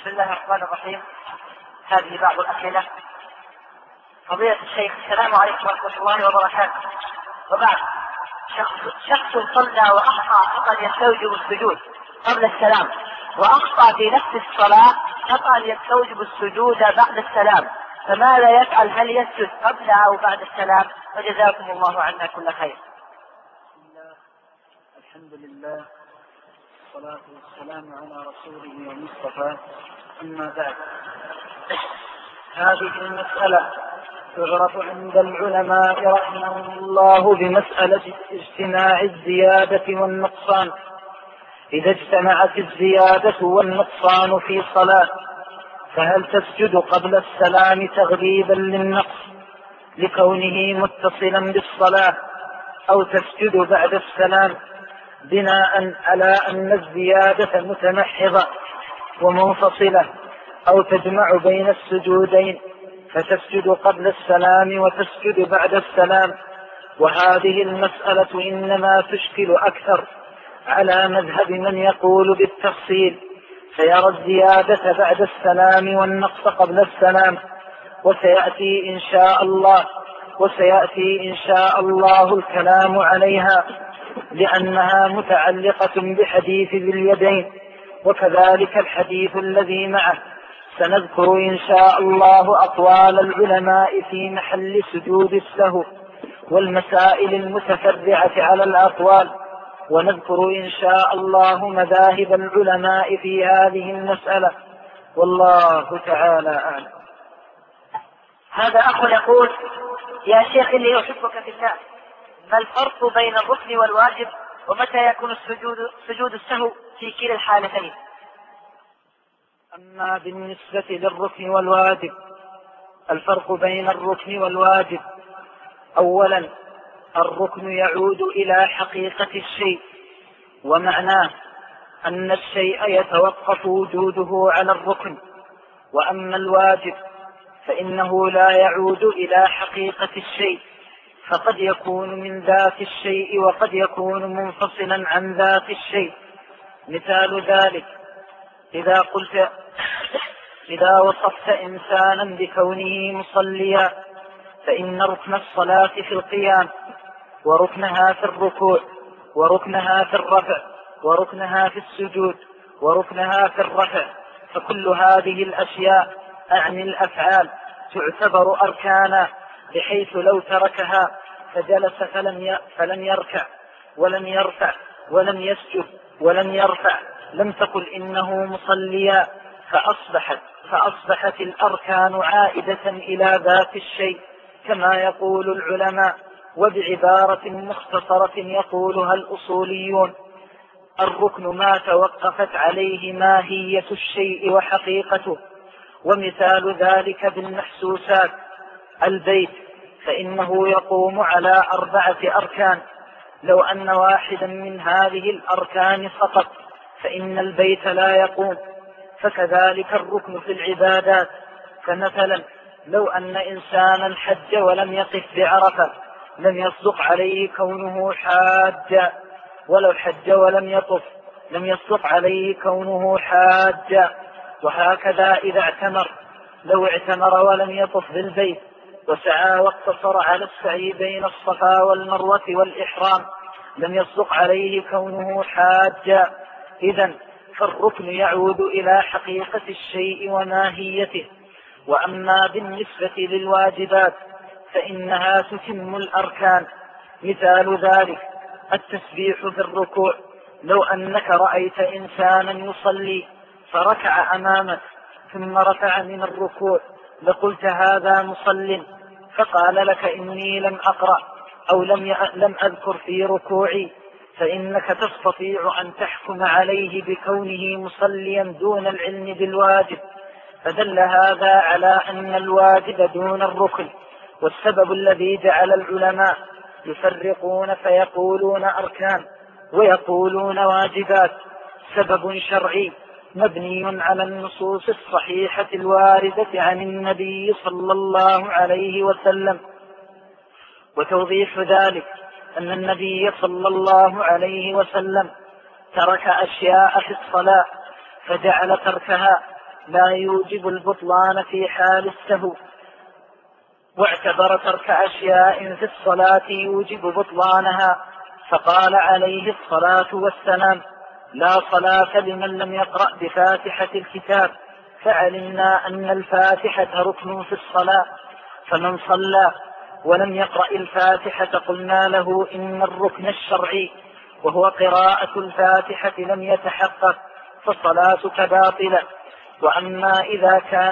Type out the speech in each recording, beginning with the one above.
بسم الله الرحمن الرحيم. هذه بعض الأسئلة. فضيلة الشيخ، السلام عليكم ورحمة الله وبركاته. وبعد، شخص صلى وأخطأ فقد يستوجب السجود قبل السلام، وأخطأ في نفس الصلاة فقد يستوجب السجود بعد السلام، فماذا يفعل؟ هل يسجد قبل أو بعد السلام؟ وجزاكم الله عنا كل خير. الحمد لله والصلاة والسلام على رسوله المصطفى. أما بعد، هذه المسألة تعرف عند العلماء رحمهم الله بمسألة اجتماع الزيادة والنقصان. إذا اجتمعت الزيادة والنقصان في صلاة فهل تسجد قبل السلام تغليبا للنقص لكونه متصلا بالصلاة، أو تسجد بعد السلام بناء على أن الزيادة متمحضة ومنفصلة، أو تجمع بين السجودين فتسجد قبل السلام وتسجد بعد السلام؟ وهذه المسألة إنما تشكل أكثر على مذهب من يقول بالتفصيل، فيرى الزيادة بعد السلام والنقص قبل السلام. وسيأتي إن شاء الله الكلام عليها، لأنها متعلقة بحديث ذي اليدين، وكذلك الحديث الذي معه. سنذكر إن شاء الله أقوال العلماء في محل سجود السهو والمسائل المتفرعة على الأقوال، ونذكر إن شاء الله مذاهب العلماء في هذه المسألة، والله تعالى أعلم. هذا أخ يقول: يا شيخ إني أحبك في الله، ما الفرق بين الركن والواجب؟ ومتى يكون سجود السهو في كلا الحالتين؟ أما بالنسبة للركن والواجب، الفرق بين الركن والواجب: أولا، الركن يعود إلى حقيقة الشيء، ومعناه أن الشيء يتوقف وجوده على الركن. وأما الواجب فإنه لا يعود إلى حقيقة الشيء، فقد يكون من ذات الشيء وقد يكون منفصلا عن ذات الشيء. مثال ذلك: إذا وصفت إنسانا بكونه مصليا، فإن ركن الصلاة في القيام، وركنها في الركوع، وركنها في الرفع، وركنها في السجود، وركنها في الرفع، فكل هذه الأشياء أعني الأفعال تعتبر أركانا، بحيث لو تركها فجلس فلم يركع ولم يرفع ولم يسجد ولم يرفع لم تقل إنه مصليا، فأصبحت الأركان عائدة إلى ذات الشيء كما يقول العلماء. وبعبارة مختصرة يقولها الأصوليون: الركن ما توقفت عليه ماهية الشيء وحقيقته. ومثال ذلك بالمحسوسات: البيت فإنه يقوم على 4 أركان، لو أن واحدا من هذه الأركان سقط فإن البيت لا يقوم. فكذلك الركن في العبادات، فمثلا لو أن إنسانا حج ولم يقف بعرفة لم يصدق عليه كونه حاجا، ولو حج ولم يطف لم يصدق عليه كونه حاجا. وهكذا إذا اعتمر، لو اعتمر ولم يطف بالبيت وسعى واقتصر على السعي بين الصفا والمروة والإحرام لم يصدق عليه كونه حاجا. إذن فالركن يعود إلى حقيقة الشيء وماهيته. وأما بالنسبة للواجبات فإنها تتم الأركان. مثال ذلك: التسبيح في الركوع، لو أنك رأيت إنسانا يصلي فركع أمامك ثم رفع من الركوع لقلت هذا مصل، فقال لك إني لم أقرأ أو لم أذكر في ركوعي، فإنك تستطيع أن تحكم عليه بكونه مصليا دون العلم بالواجب. فدل هذا على أن الواجب دون الركن. والسبب الذي جعل العلماء يفرقون فيقولون أركان ويقولون واجبات سبب شرعي مبني على النصوص الصحيحة الواردة عن النبي صلى الله عليه وسلم. وتوضيح ذلك أن النبي صلى الله عليه وسلم ترك أشياء في الصلاة فجعل تركها لا يوجب البطلان في حال السهو، واعتبر ترك أشياء في الصلاة يوجب بطلانها، فقال عليه الصلاة والسلام: لا صلاة لمن لم يقرأ بفاتحة الكتاب، فعلمنا أن الفاتحة ركن في الصلاة، فمن صلى ولم يقرأ الفاتحة قلنا له إن الركن الشرعي وهو قراءة الفاتحة لم يتحقق، فصلاتك باطلة. وأما إذا كان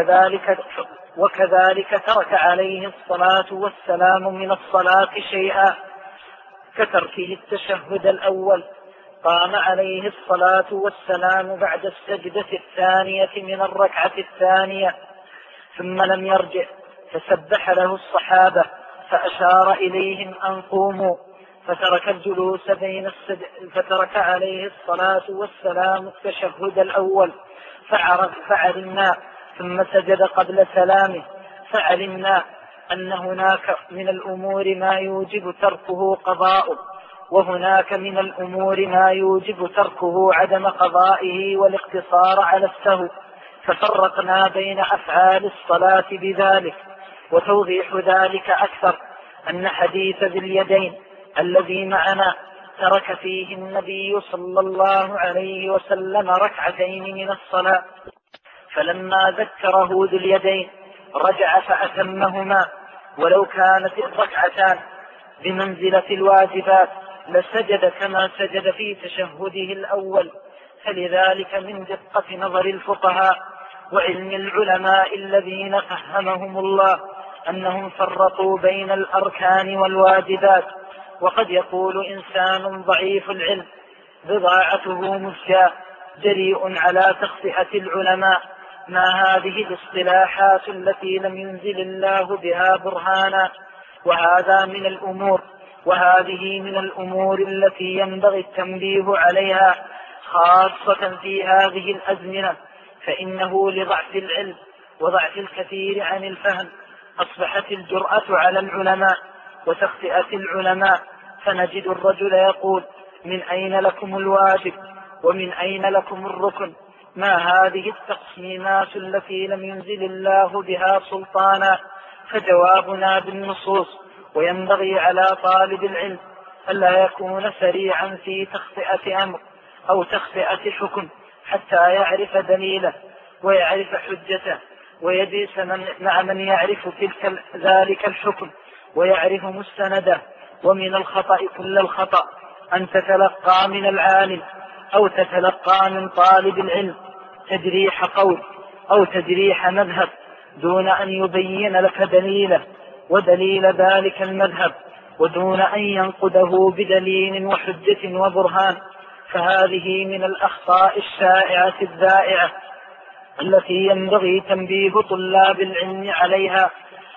وكذلك ترك عليه الصلاة والسلام من الصلاة شيئا كتركه التشهد الأول، قام عليه الصلاة والسلام بعد السجدة الثانية من الركعة الثانية ثم لم يرجع، فسبح له الصحابة فأشار إليهم أن قوموا، فترك الجلوس فترك عليه الصلاة والسلام التشهد الأول فعلمنا، ثم سجد قبل سلامه، فعلمنا أن هناك من الأمور ما يوجب تركه قضاؤه، وهناك من الأمور ما يوجب تركه عدم قضائه والاقتصار على السهو، ففرقنا بين أفعال الصلاة بذلك. وتوضيح ذلك أكثر أن حديث ذي اليدين الذي معنا ترك فيه النبي صلى الله عليه وسلم ركعتين من الصلاة، فلما ذكره ذو اليدين رجع فأتمهما، ولو كانت الركعتان بمنزلة الواجبات لسجد كما سجد في تشهده الأول. فلذلك من دقة نظر الفقهاء وعلم العلماء الذين فهمهم الله أنهم فرقوا بين الأركان والواجبات. وقد يقول إنسان ضعيف العلم بضاعته مزجاة جريء على تخطئة العلماء: ما هذه الاصطلاحات التي لم ينزل الله بها برهانا؟ وهذه من الأمور التي ينبغي التنبيه عليها خاصة في هذه الأزمنة، فإنه لضعف العلم وضعف الكثير عن الفهم أصبحت الجرأة على العلماء وتخطئة العلماء، فنجد الرجل يقول: من أين لكم الواجب ومن أين لكم الركن؟ ما هذه التقسيمات التي لم ينزل الله بها سلطانا؟ فجوابنا بالنصوص. وينبغي على طالب العلم ألا يكون سريعا في تخطئة أمر أو تخطئة حكم حتى يعرف دليله ويعرف حجته ويجلس مع من يعرف ذلك الحكم ويعرف مستنده. ومن الخطأ كل الخطأ أن تتلقى من العالم أو تتلقى من طالب العلم تجريح قول أو تجريح مذهب دون أن يبين لك دليله ودليل ذلك المذهب، ودون أن ينقده بدليل وحجة وبرهان، فهذه من الأخطاء الشائعة الذائعة التي ينبغي تنبيه طلاب العلم عليها،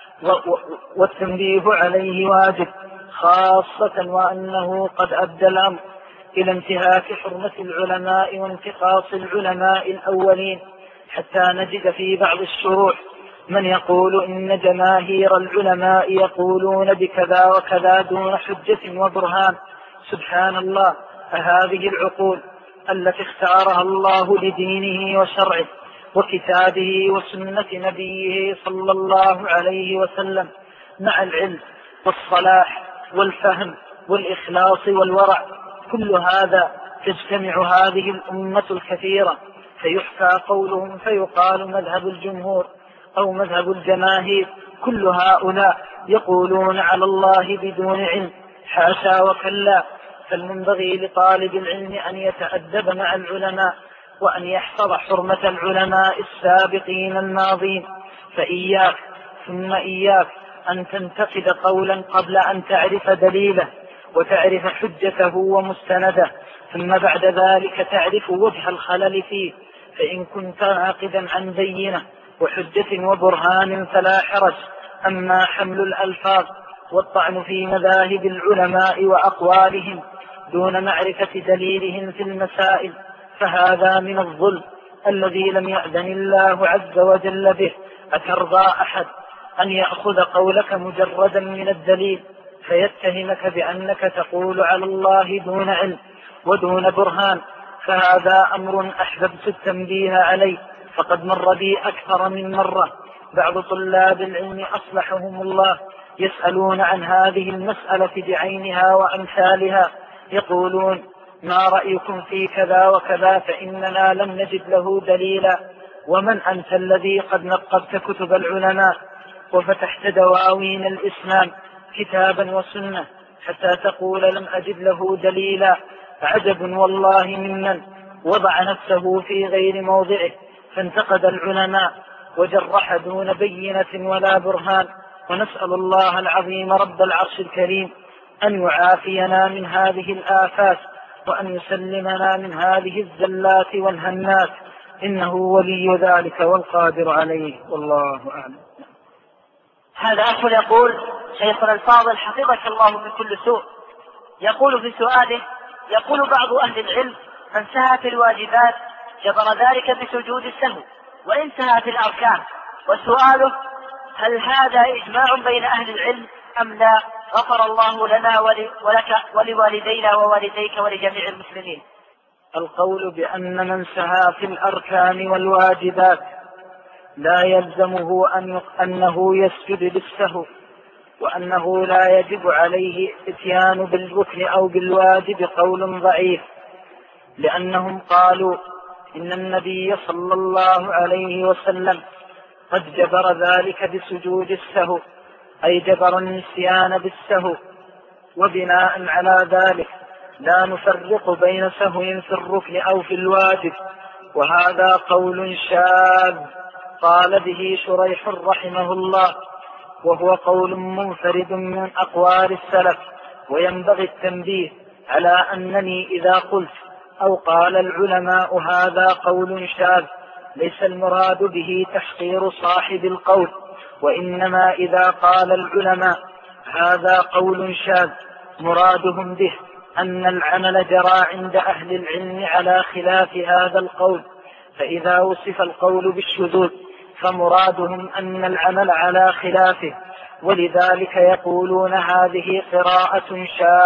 والتنبيه عليه واجب، خاصة وأنه قد أدى الأمر إلى انتهاك حرمة العلماء وانتقاص العلماء الأولين، حتى نجد في بعض الشروح من يقول إن جماهير العلماء يقولون بكذا وكذا دون حجة وبرهان. سبحان الله، أهذه العقول التي اختارها الله لدينه وشرعه وكتابه وسنة نبيه صلى الله عليه وسلم مع العلم والصلاح والفهم والإخلاص والورع، كل هذا تجتمع هذه الأمة الكثيرة فيحكى قولهم فيقال مذهب الجمهور أو مذهب الجماهير. كل هؤلاء يقولون على الله بدون علم، حاشا وكلا. فالمنبغي لطالب العلم أن يتأدب مع العلماء وأن يحفظ حرمة العلماء السابقين الماضين، فإياك ثم إياك أن تنتقد قولا قبل أن تعرف دليله وتعرف حجته ومستنده، ثم بعد ذلك تعرف وجه الخلل فيه. فإن كنت ناقدا عن بينة وحجة وبرهان فلا حرج. أما حمل الألفاظ والطعن في مذاهب العلماء وأقوالهم دون معرفة دليلهم في المسائل فهذا من الظلم الذي لم يأذن الله عز وجل به. أترضى أحد أن يأخذ قولك مجردا من الدليل فيتهمك بأنك تقول على الله دون علم ودون برهان؟ فهذا أمر أحببت التنبيه عليه فقد مر بي أكثر من مرة بعض طلاب العلم أصلحهم الله يسألون عن هذه المسألة بعينها وأمثالها، يقولون: ما رأيكم في كذا وكذا؟ فإننا لم نجد له دليلا. ومن أنت الذي قد نقبت كتب العلماء وفتحت دواوين الإسلام كتابا وسنة حتى تقول لم أجد له دليلا؟ عجب والله ممن وضع نفسه في غير موضعه فانتقد العلماء وجرح دون بينة ولا برهان. ونسأل الله العظيم رب العرش الكريم أن يعافينا من هذه الآفات وأن يسلمنا من هذه الزلات والهنات، إنه ولي ذلك والقادر عليه، والله أعلم. هذا أخ يقول: شيخنا الفاضل حفظك الله من كل سوء، يقول في سؤاله: يقول بعض أهل العلم: من سهى في الواجبات جبر ذلك بسجود السهو وإن سهى في الأركان. وسؤاله: هل هذا إجماع بين أهل العلم أم لا؟ غفر الله لنا ولك ولوالدينا ووالديك ولجميع المسلمين. القول بأن من سهى في الأركان والواجبات لا يلزمه أنه يسجد للسهو، وأنه لا يجب عليه اتيان بالركن أو بالواجب، قول ضعيف، لأنهم قالوا إن النبي صلى الله عليه وسلم قد جبر ذلك بسجود السهو، أي جبر النسيان بالسهو. وبناء على ذلك لا نفرق بين سهو في الركن أو في الواجب، وهذا قول شاذ قال به شريح رحمه الله، وهو قول منفرد من أقوال السلف. وينبغي التنبيه على أنني إذا قلت أو قال العلماء هذا قول شاذ ليس المراد به تحقير صاحب القول، وإنما إذا قال العلماء هذا قول شاذ مرادهم به أن العمل جرى عند أهل العلم على خلاف هذا القول. فإذا وصف القول بالشذوذ فمرادهم أن العمل على خلافه، ولذلك يقولون هذه قراءة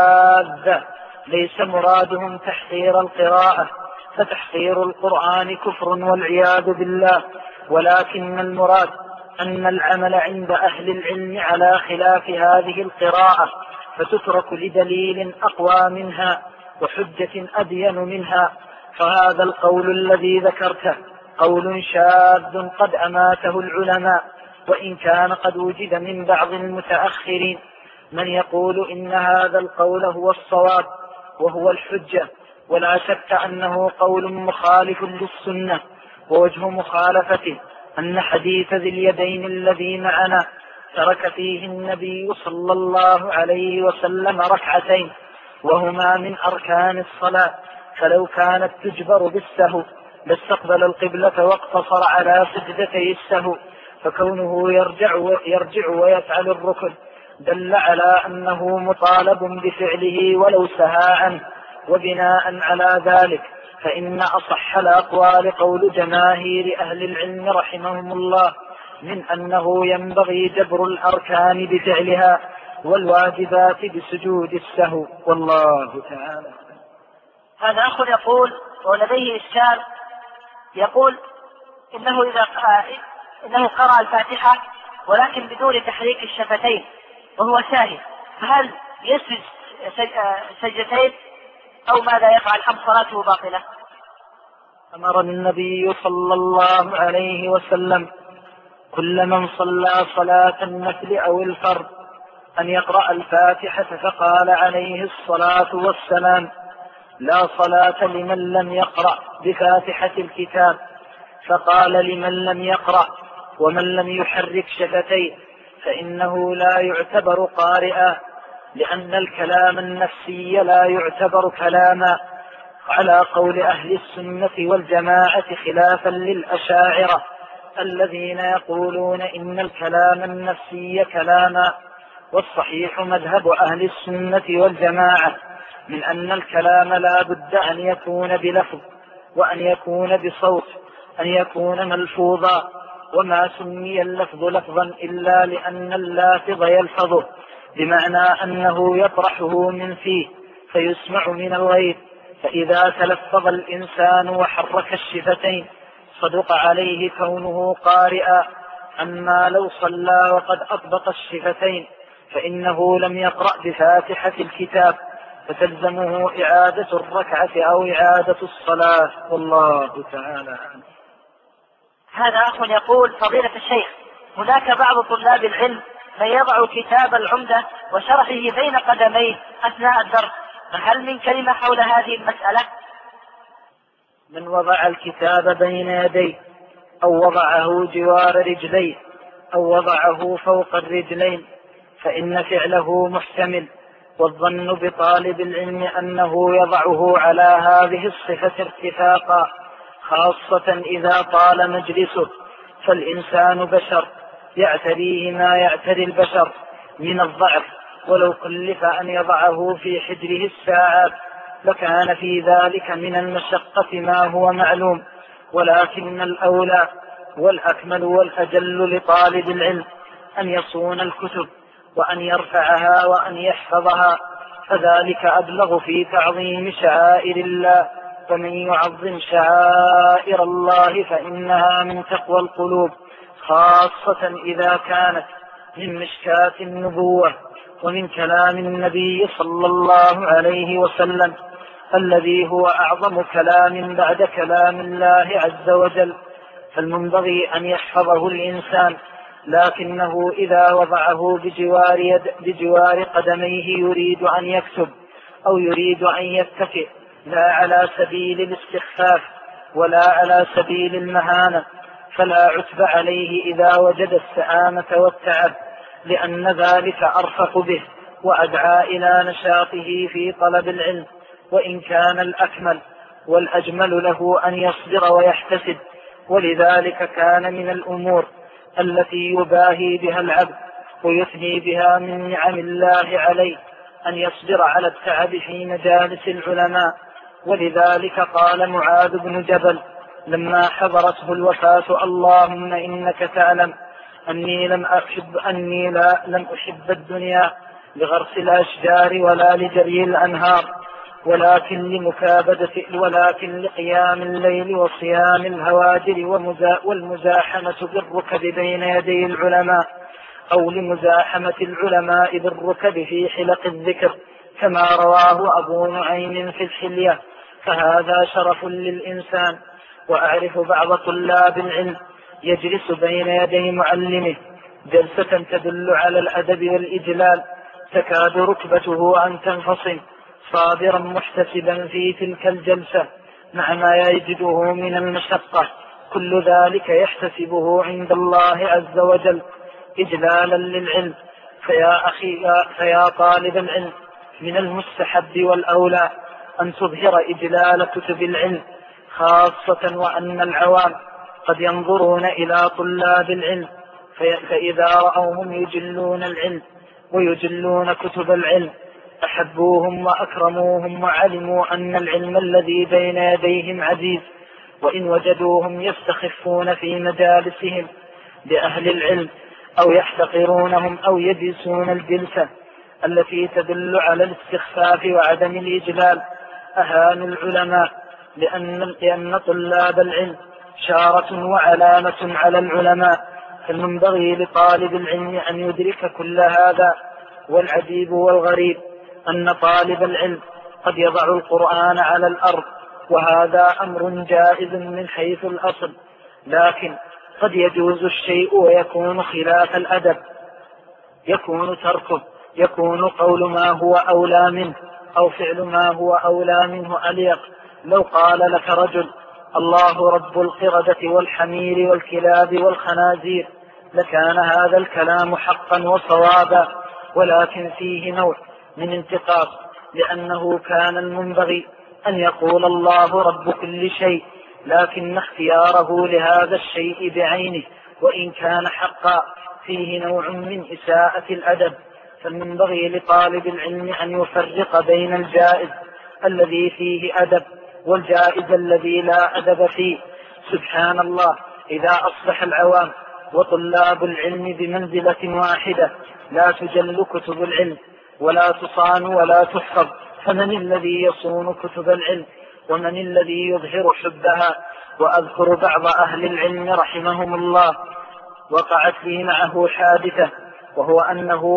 شاذة، ليس مرادهم تحقير القراءة، فتحقير القرآن كفر والعياذ بالله، ولكن المراد أن العمل عند أهل العلم على خلاف هذه القراءة، فتترك لدليل أقوى منها وحجة أبين منها. فهذا القول الذي ذكرته قول شاذ قد أماته العلماء، وإن كان قد وجد من بعض المتأخرين من يقول إن هذا القول هو الصواب وهو الحجة، ولا شك أنه قول مخالف للسنة. ووجه مخالفته أن حديث ذي اليدين الذي معنا ترك فيه النبي صلى الله عليه وسلم ركعتين وهما من أركان الصلاة، فلو كانت تجبر بالسهو لاستقبل القبلة واقتصر على سجدتي السهو، فكونه يرجع ويفعل الركن دل على أنه مطالب بفعله ولو سهى عنه. وبناء على ذلك فإن أصح الأقوال قول جماهير أهل العلم رحمهم الله من أنه ينبغي جبر الأركان بفعلها والواجبات بسجود السهو، والله تعالى. هذا أخ يقول ولديه إشكال، يقول إنه قرأ الفاتحة ولكن بدون تحريك الشفتين وهو ساهي، فهل يسجد سجدتين أو ماذا يفعل أم صلاته باطلة؟ أمر النبي صلى الله عليه وسلم كل من صلى صلاة النفل أو الفرض أن يقرأ الفاتحة، فقال عليه الصلاة والسلام: لا صلاة لمن لم يقرأ بفاتحة الكتاب. فقال: لمن لم يقرأ ومن لم يحرك شفتيه فإنه لا يعتبر قارئا، لأن الكلام النفسي لا يعتبر كلاما، على قول أهل السنة والجماعة خلافا للأشاعرة الذين يقولون إن الكلام النفسي كلاما. والصحيح مذهب أهل السنة والجماعة من أن الكلام لا بد أن يكون بلفظ وأن يكون بصوت، أن يكون ملفوظا، وما سمي اللفظ لفظا إلا لأن اللافظ يلفظه، بمعنى أنه يطرحه من فيه فيسمع من الغير. فإذا تلفظ الإنسان وحرك الشفتين صدق عليه كونه قارئا. أما لو صلى وقد أطبق الشفتين فإنه لم يقرأ بفاتحة الكتاب، فتلزمه إعادة الركعة أو إعادة الصلاة، والله تعالى عنه. هذا أخ يقول: فضيلة الشيخ، هناك بعض طلاب العلم من يضع كتاب العمدة وشرحه بين قدميه أثناء الدرس، فهل من كلمة حول هذه المسألة؟ من وضع الكتاب بين يديه أو وضعه جوار رجليه أو وضعه فوق الرجلين فإن فعله محتمل، والظن بطالب العلم أنه يضعه على هذه الصفة ارتفاقا، خاصة إذا طال مجلسه، فالإنسان بشر يعتريه ما يعتري البشر من الضعف، ولو كلف أن يضعه في حجره الساعات لكان في ذلك من المشقة ما هو معلوم، ولكن الأولى والأكمل والأجل لطالب العلم أن يصون الكتب وأن يرفعها وأن يحفظها، فذلك أبلغ في تعظيم شعائر الله، فمن يعظم شعائر الله فإنها من تقوى القلوب، خاصة إذا كانت من مشكاة النبوة ومن كلام النبي صلى الله عليه وسلم الذي هو أعظم كلام بعد كلام الله عز وجل، فالمنبغي أن يحفظه الإنسان، لكنه إذا وضعه بجوار قدميه يريد أن يكتب أو يريد أن يتكئ لا على سبيل الاستخفاف ولا على سبيل المهانة فلا عتب عليه إذا وجد السآمة والتعب، لأن ذلك أرفق به وأدعى إلى نشاطه في طلب العلم، وإن كان الأكمل والأجمل له أن يصبر ويحتسب، ولذلك كان من الأمور التي يباهي بها العبد ويثني بها من نعم الله عليه أن يصبر على التعب في مجالس العلماء، ولذلك قال معاذ بن جبل لما حضرته الوفاة: اللهم إنك تعلم أني لم أحب الدنيا لغرس الأشجار ولا لجري الأنهار، ولكن لقيام الليل وصيام الهواجر والمزاحمة بالركب بين يدي العلماء، أو لمزاحمة العلماء بالركب في حلق الذكر، كما رواه أبو نعيم في الحلية، فهذا شرف للإنسان. وأعرف بعض طلاب العلم يجلس بين يدي معلمه جلسة تدل على الأدب والإجلال، تكاد ركبته أن تنفصل، صابرا محتسبا في تلك الجلسة مع ما يجده من المشقة، كل ذلك يحتسبه عند الله عز وجل إجلالا للعلم. فيا طالب العلم، من المستحب والأولى أن تظهر إجلال كتب العلم، خاصة وأن العوام قد ينظرون إلى طلاب العلم فإذا رأوهم يجلون العلم ويجلون كتب العلم أحبوهم وأكرموهم وعلموا أن العلم الذي بين يديهم عزيز، وإن وجدوهم يستخفون في مجالسهم بأهل العلم أو يحتقرونهم أو يجلسون الجلسة التي تدل على الاستخفاف وعدم الإجلال أهانوا العلماء، لأن طلاب العلم شارة وعلامة على العلماء، فالمنبغي لطالب العلم أن يدرك كل هذا. والعجيب والغريب أن طالب العلم قد يضع القرآن على الأرض، وهذا أمر جائز من حيث الأصل، لكن قد يجوز الشيء ويكون خلاف الأدب، يكون تركه، يكون قول ما هو أولى منه أو فعل ما هو أولى منه أليق. لو قال لك رجل: الله رب القردة والحمير والكلاب والخنازير، لكان هذا الكلام حقا وصوابا، ولكن فيه نوع من انتقاص، لأنه كان المنبغي أن يقول الله رب كل شيء، لكن اختياره لهذا الشيء بعينه وإن كان حقا فيه نوع من إساءة الأدب، فالمنبغي لطالب العلم أن يفرق بين الجائز الذي فيه أدب والجائز الذي لا أدب فيه. سبحان الله، إذا أصبح العوام وطلاب العلم بمنزلة واحدة لا تجل كتب العلم ولا تصان ولا تحفظ، فمن الذي يصون كتب العلم ومن الذي يظهر حبها وأذكر بعض أهل العلم رحمهم الله وقعت لي معه حادثة، وهو أنه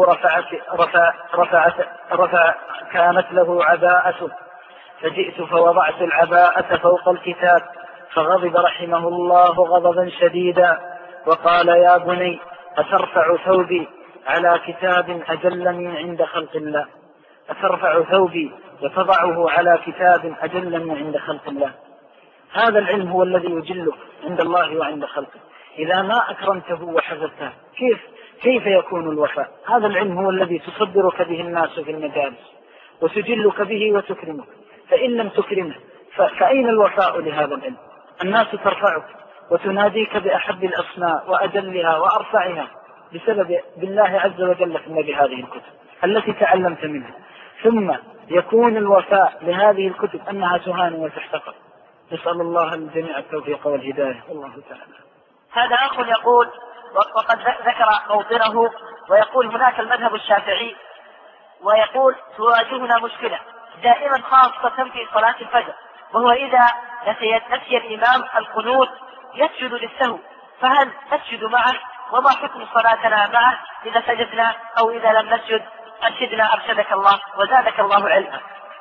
كانت له عباءة، فجئت فوضعت العباءة فوق الكتاب، فغضب رحمه الله غضبا شديدا وقال: يا بني، أترفع ثوبي على كتاب أجل من عند خلق الله؟ أترفع ثوبي وتضعه على كتاب أجل من عند خلق الله؟ هذا العلم هو الذي يجلك عند الله وعند خلقه. إذا ما أكرمته وحفظته كيف يكون الوفاء؟ هذا العلم هو الذي تصدرك به الناس في المجالس وتجلك به وتكرمك. فإن لم تكرمه فأين الوفاء لهذا العلم؟ الناس ترفعك وتناديك بأحب الأسماء وأجلها وأرفعها بسبب بالله عز وجل بهذه الكتب التي تعلمت منها، ثم يكون الوفاء لهذه الكتب أنها تهان وتحتقر. نسأل الله الجميع التوفيق والهداية، والله تعالى. هذا أخ يقول، وقد ذكر موطنه، ويقول: هناك المذهب الشافعي، ويقول: تواجهنا مشكلة دائما خاصة في صلاة الفجر، وهو إذا نسي الإمام القنوت يسجد للسهو، فهل نسجد معه؟ وما حكم صلاتنا معه إذا سجدنا أو إذا لم نسجد؟ أرشدنا أرشدك الله وزادك الله علما.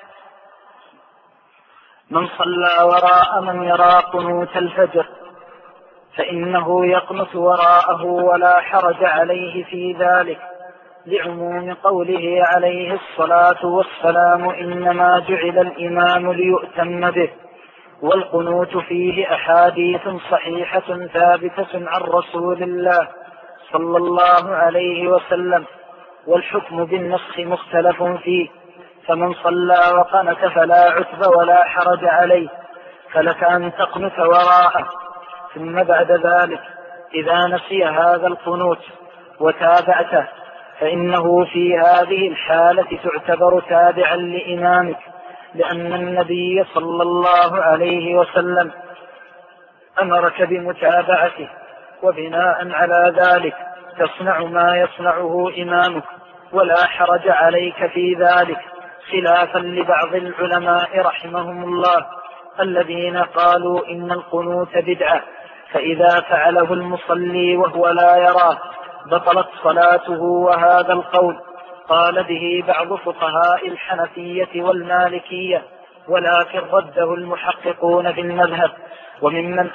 من صلى وراء من يرى قنوت الفجر فإنه يقنت وراءه ولا حرج عليه في ذلك، لعموم قوله عليه الصلاة والسلام: إنما جعل الإمام ليؤتم به. والقنوت فيه أحاديث صحيحة ثابتة عن رسول الله صلى الله عليه وسلم، والحكم بالنسخ مختلف فيه، فمن صلى وقنت فلا عتب ولا حرج عليه، فلك أن تقنت وراءه. ثم بعد ذلك إذا نسي هذا القنوت وتابعته فإنه في هذه الحالة تعتبر تابعا لإمامك، لأن النبي صلى الله عليه وسلم أمرك بمتابعته، وبناء على ذلك تصنع ما يصنعه إمامك ولا حرج عليك في ذلك، خلافا لبعض العلماء رحمهم الله الذين قالوا إن القنوت بدعة، فإذا فعله المصلي وهو لا يراه بطلت صلاته. وهذا القول قال به بعض فقهاء الحنفية والمالكية، ولكن رده المحققون في المذهب، وممن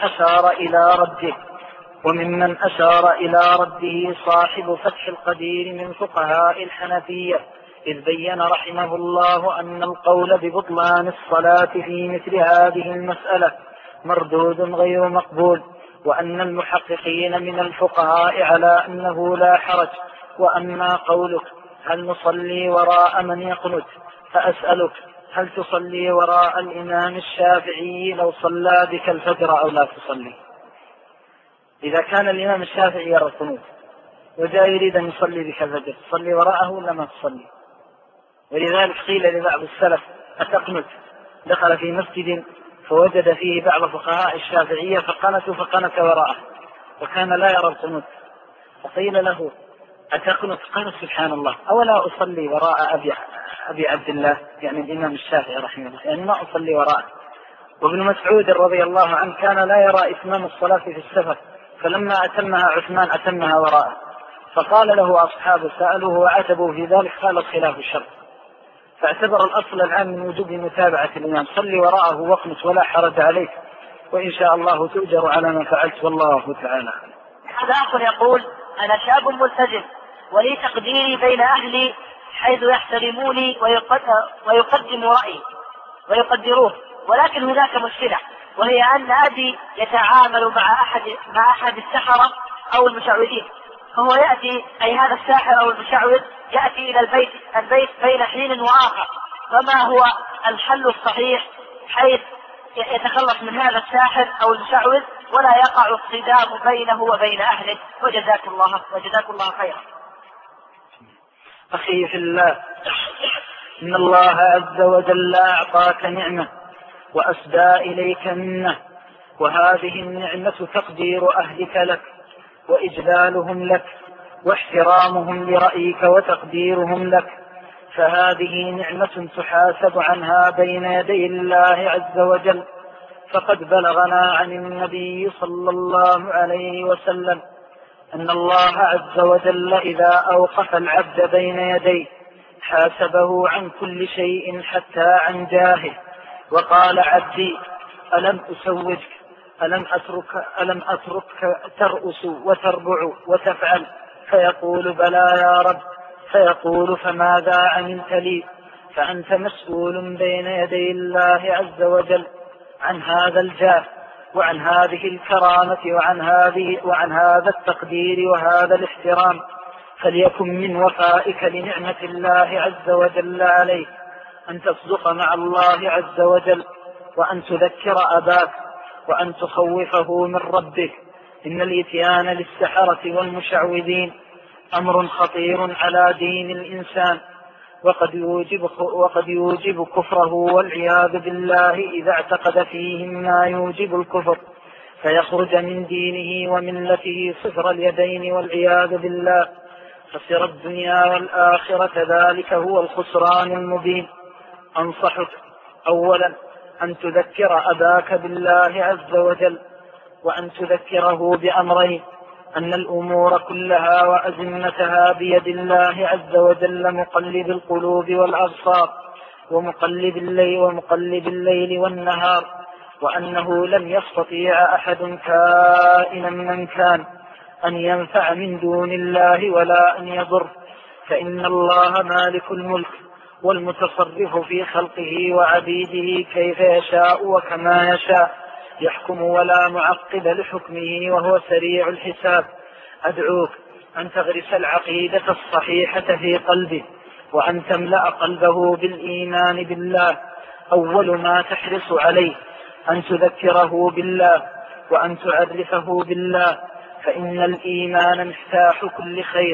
أشار إلى رده صاحب فتح القدير من فقهاء الحنفية، إذ بين رحمه الله أن القول ببطلان الصلاة في مثل هذه المسألة مردود غير مقبول، وأن المحققين من الفقهاء على أنه لا حرج. وأما قولك: هل نصلي وراء من يقنت؟ فأسألك: هل تصلي وراء الإمام الشافعي لو صلى بك الفجر أو لا تصلي؟ إذا كان الإمام الشافعي يرى القنوت وجاء يريد أن يصلي بك الفجر، تصلي وراءه ولا ما تصلي؟ ولذلك قيل لبعض السلف: أتقنت؟ دخل في مسجد فوجد فيه بعض فقهاء الشافعية فقنت وراءه، وكان لا يرى القنوت، فقيل له: أتقنت؟ قال: سبحان الله، أولا أصلي وراء أبي عبد الله، يعني الإمام الشافعي رحمه الله، يعني ما أصلي وراءه. وابن مسعود رضي الله عنه كان لا يرى إتمام الصلاة في السفر، فلما أتمها عثمان أتمها وراءه، فقال له أصحابه سألوه وعتبوا في ذلك، قال: الخلاف الشر. فاعتبر الأصل العام من وجوب متابعة الإمام: صلي وراءه واقنت ولا حرج عليك، وإن شاء الله تؤجر على ما فعلت، والله تعالى. هذا آخر يقول: أنا شاب ملتزم ولي تقديري بين أهلي حيث يحترموني ويقدموا رأيي ويقدروه، ولكن هناك مشكلة، وهي أن أبي يتعامل مع أحد السحرة أو المشعوذين، فهو يأتي، أي هذا الساحر أو المشعوذ يأتي إلى البيت بين حين وآخر، فما هو الحل الصحيح حيث يتخلص من هذا الساحر أو المشعوذ ولا يقع الصدام بينه وبين أهله؟ وجزاكم الله خيرا. أخي في الله، إن الله عز وجل أعطاك نعمة وأسدى إليك منه، وهذه النعمة تقدير أهلك لك وإجلالهم لك واحترامهم لرأيك وتقديرهم لك، فهذه نعمة تحاسب عنها بين يدي الله عز وجل، فقد بلغنا عن النبي صلى الله عليه وسلم أن الله عز وجل إذا أوقف العبد بين يديه حاسبه عن كل شيء حتى عن جاهه، وقال: عبدي ألم أسوجك، ألم أتركك ترأس وتربع وتفعل؟ فيقول: بلى يا رب. فيقول: فماذا عملت لي؟ فأنت مسؤول بين يدي الله عز وجل عن هذا الجاه وعن هذه الكرامة وعن هذا التقدير وهذا الاحترام. فليكن من وفائك لنعمة الله عز وجل عليك أن تصدق مع الله عز وجل، وأن تذكر أباك، وأن تخوفه من ربك. إن الإتيان للسحرة والمشعوذين أمر خطير على دين الإنسان، وقد يوجب كفره والعياذ بالله إذا اعتقد فيهم ما يوجب الكفر، فيخرج من دينه وملته صفر اليدين والعياذ بالله. خسر الدنيا والآخرة، ذلك هو الخسران المبين. أنصحك أولا أن تذكر أباك بالله عز وجل، وأن تذكره بأمرين: أن الأمور كلها وأزمتها بيد الله عز وجل مقلب القلوب والأبصار ومقلب الليل والنهار، وأنه لن يستطيع أحد كائنا من كان أن ينفع من دون الله ولا أن يضر، فإن الله مالك الملك والمتصرف في خلقه وعبيده كيف يشاء وكما يشاء، يحكم ولا معقب لحكمه وهو سريع الحساب. أدعوك أن تغرس العقيدة الصحيحة في قلبه، وأن تملأ قلبه بالإيمان بالله. أول ما تحرص عليه أن تذكره بالله وأن تعرفه بالله، فإن الإيمان مفتاح كل خير،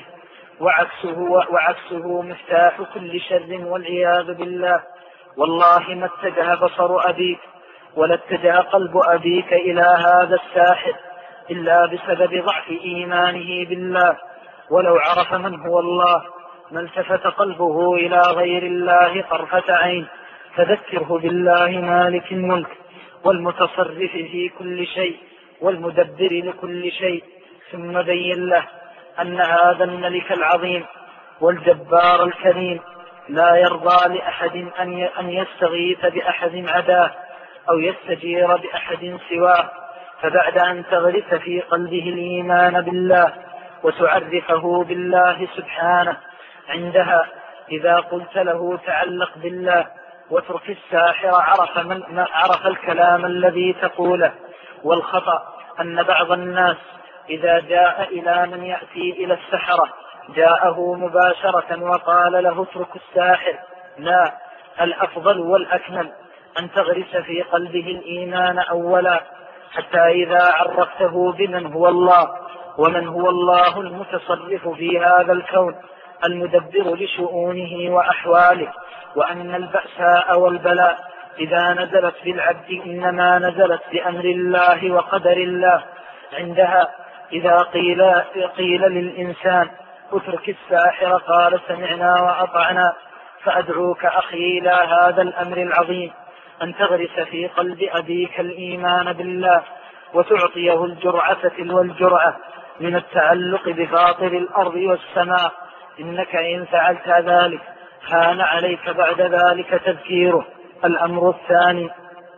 وعكسه مفتاح كل شر والعياذ بالله. والله ما اتجه بصر أبيك ولا اتجه قلب أبيك إلى هذا الساحر إلا بسبب ضعف إيمانه بالله، ولو عرف من هو الله ما التفت قلبه إلى غير الله طرفة عين. فذكره بالله مالك الملك والمتصرف في كل شيء والمدبر لكل شيء، ثم بين له أن هذا الملك العظيم والجبار الكريم لا يرضى لأحد أن يستغيث بأحد عداه أو يستجير بأحد سواه. فبعد أن تغرس في قلبه الإيمان بالله وتعرفه بالله سبحانه، عندها إذا قلت له تعلق بالله واترك الساحر عرف الكلام الذي تقوله. والخطأ أن بعض الناس إذا جاء إلى من يأتي إلى السحرة جاءه مباشرة وقال له اترك الساحر. لا، الأفضل والأكمل أن تغرس في قلبه الإيمان أولا، حتى إذا عرفته بمن هو الله ومن هو الله المتصرف في هذا الكون المدبر لشؤونه وأحواله، وأن البأساء والبلاء إذا نزلت بالعبد إنما نزلت بأمر الله وقدر الله. عندها إذا قيل للإنسان اترك الساحر قال سمعنا وأطعنا. فأدعوك أخي إلى هذا الأمر العظيم أن تغرس في قلب أبيك الإيمان بالله وتعطيه الجرعة تلو الجرعة من التعلق بفاطر الأرض والسماء. إنك إن فعلت ذلك هان عليك بعد ذلك تذكيره. الأمر الثاني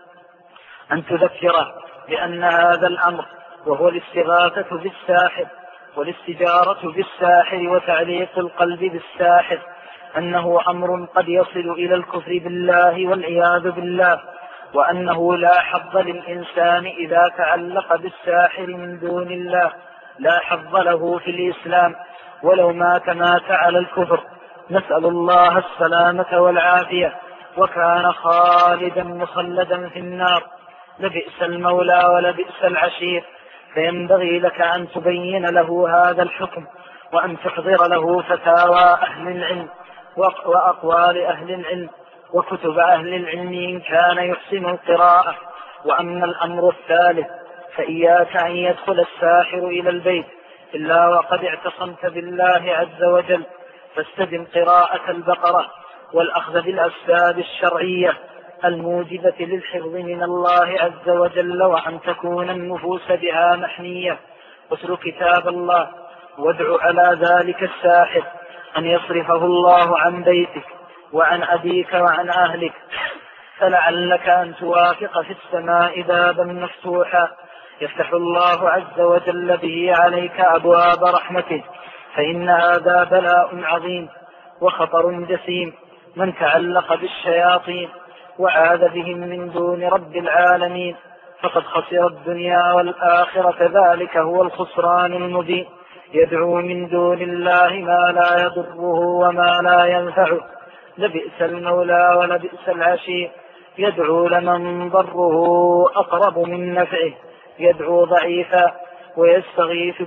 أن تذكره بأن هذا الأمر وهو الاستغاثة بالساحر والاستجارة بالساحر وتعليق القلب بالساحر أنه أمر قد يصل إلى الكفر بالله والعياذ بالله، وأنه لا حظ للإنسان إذا تعلق بالساحر من دون الله، لا حظ له في الإسلام ولو مات على الكفر. نسأل الله السلامة والعافية، وكان خالدا مخلدا في النار. لبئس المولى ولبئس العشير. فينبغي لك أن تبين له هذا الحكم، وأن تحضر له فتاوى أهل العلم وأقوال أهل العلم وكتب أهل العلم إن كان يحسن القراءة. وأما الأمر الثالث فإياك أن يدخل الساحر إلى البيت إلا وقد اعتصمت بالله عز وجل، فاستدم قراءة البقرة والأخذ بالأسباب الشرعية الموجبة للحفظ من الله عز وجل، وأن تكون النفوس بها محنية. اتل كتاب الله وادع على ذلك الساحر أن يصرفه الله عن بيتك وعن أبيك وعن أهلك، فلعلك أن توافق في السماء بابا مفتوحا يفتح الله عز وجل به عليك أبواب رحمته، فإن هذا بلاء عظيم وخطر جسيم. من تعلق بالشياطين وعاذ بهم من دون رب العالمين فقد خسر الدنيا والآخرة، ذلك هو الخسران المبين. يدعو من دون الله ما لا يضره وما لا ينفعه، لبئس المولى ولبئس العشير. يدعو لمن ضره أقرب من نفعه، يدعو ضعيفا ويستغيث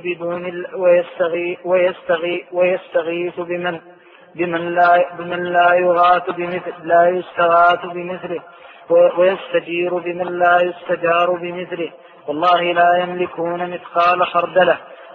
بمن لا يستغاث بمثله، ويستجير بمن لا يستجار بمثله. والله لا يملكون مثقال خردله،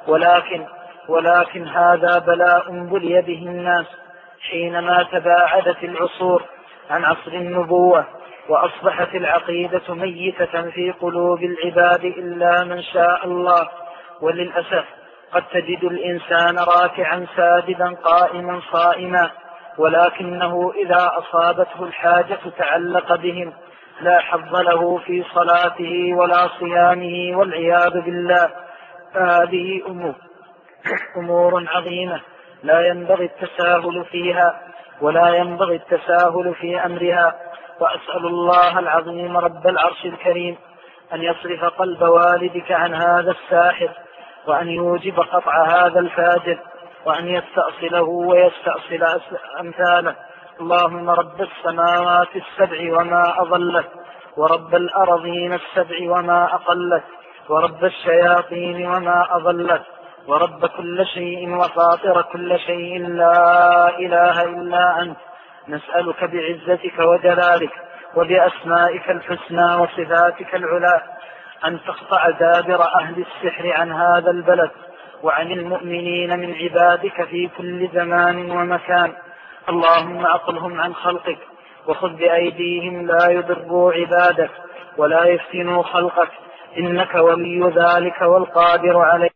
ولكن هذا بلاء بلي به الناس حينما تباعدت العصور عن عصر النبوة، وأصبحت العقيدة ميتة في قلوب العباد إلا من شاء الله. وللأسف قد تجد الإنسان راكعا ساجدا قائما صائما، ولكنه إذا أصابته الحاجة تعلق بهم، لا حظ له في صلاته ولا صيامه والعياذ بالله. هذه أمور عظيمة لا ينبغي التساهل فيها ولا ينبغي التساهل في أمرها. وأسأل الله العظيم رب العرش الكريم أن يصرف قلب والدك عن هذا الساحر، وأن يوجب قطع هذا الفاجر، وأن يستأصله ويستأصل أمثاله. اللهم رب السماوات السبع وما أضلت، ورب الأرضين السبع وما أقلت، ورب الشياطين وما أضلت، ورب كل شيء وفاطر كل شيء لا إله إلا أنت، نسألك بعزتك وجلالك وبأسمائك الحسنى وصفاتك العلى أن تقطع دابر أهل السحر عن هذا البلد وعن المؤمنين من عبادك في كل زمان ومكان. اللهم أقلهم عن خلقك، وخذ بأيديهم لا يضروا عبادك ولا يفتنوا خلقك، إنك ولي ذلك والقادر عليه.